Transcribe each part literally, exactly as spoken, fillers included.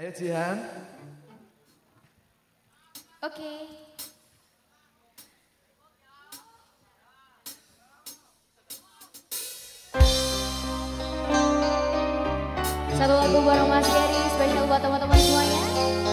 Ayo Jihan. Oke. Satu lagu bareng Mas Gary, spesial buat teman-teman semuanya.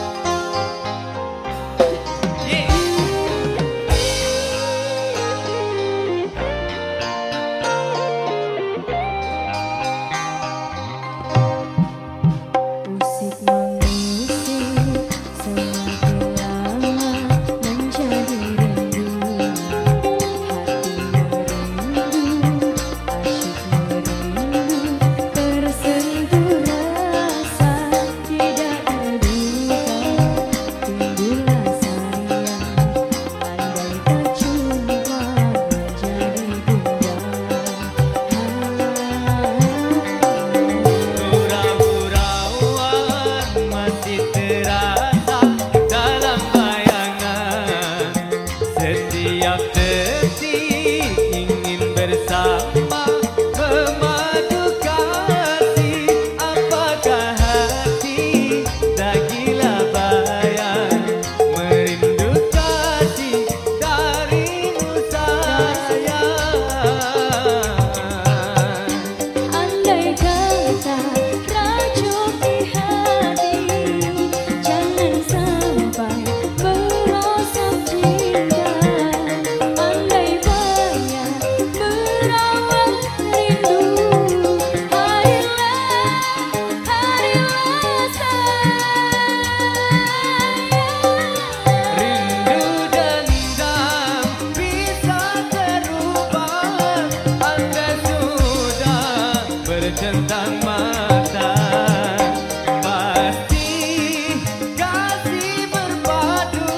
Tentang mata pasti kasih berpadu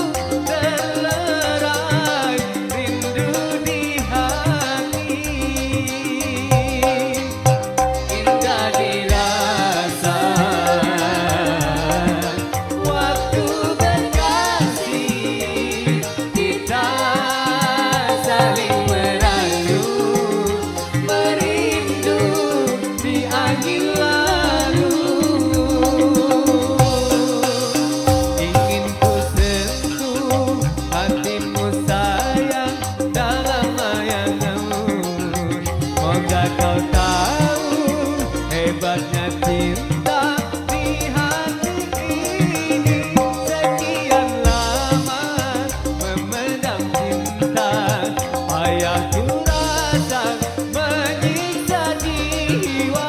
terlerai rindu di hati indah dirasa waktu berkasih kita saling merayu merindu di angin lalu ingin ku sentuh hatimu sayang dalam layanganmu moga kau tahu hebatnya cinta di hati ini sekian lama memendam cinta payah ku rasa menyiksa jiwa.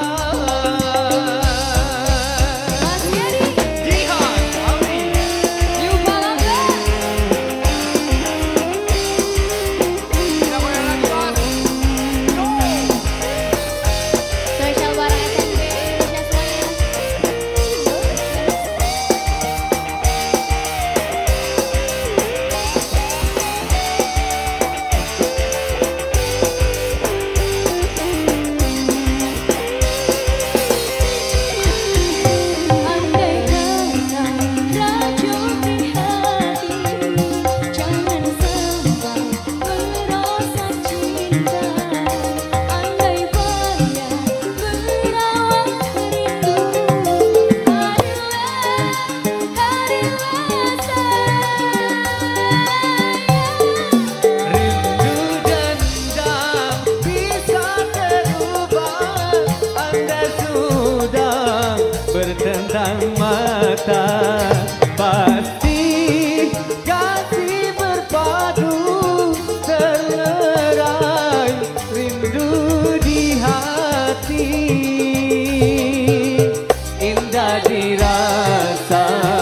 Spesial bareng S M P Indonesia bertentang mata pasti kasih berpadu terlerai rindu di hati indah dirasa